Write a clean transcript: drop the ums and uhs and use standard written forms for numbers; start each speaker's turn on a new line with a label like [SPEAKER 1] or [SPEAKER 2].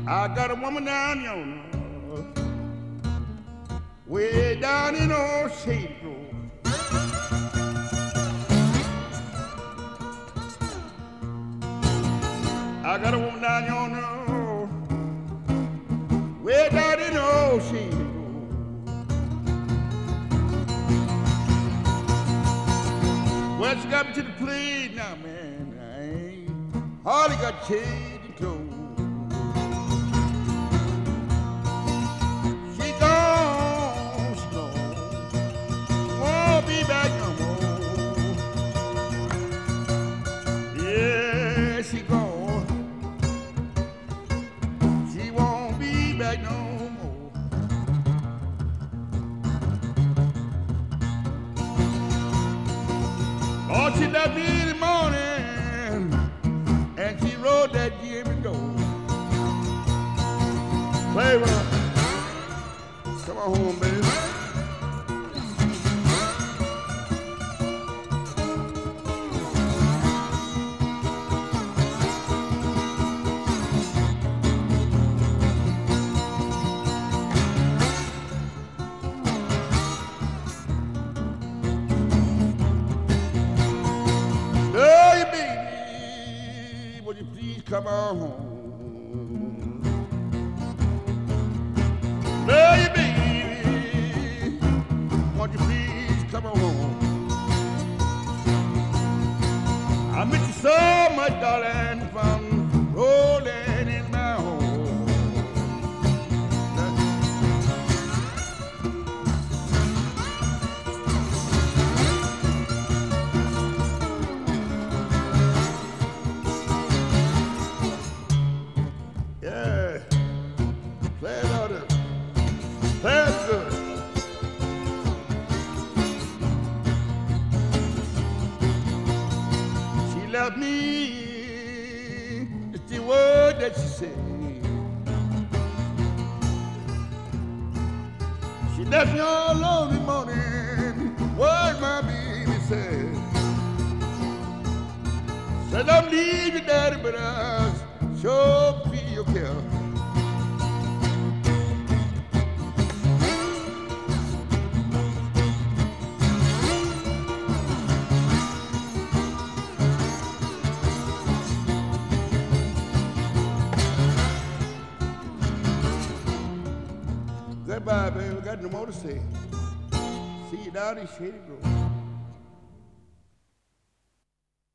[SPEAKER 1] I got a woman down yonder, way down in old Shady Grove. I got a woman down yonder, way down in old Shady Grove. Well, she got me to the plate now, man. I ain't hardly got change in clothes. She gone, she gone. Won't be back no more. Yeah, she gone. She won't be back no more. Oh, she left me in the morning, and she rode that Jimmy Gold. Play with her. Come on home, baby. Hey, baby, would you please come on home? Hey, baby, won't you please come on home? I miss you so much, darling, from rolling in my home. Yeah, play it out there. Play it good. She left me, it's the word that she said. She left me all alone this morning, what my baby said. Said don't leave your daddy, but I sure feel your care. Goodbye, baby. Got no more to say. See you down in Shady Grove.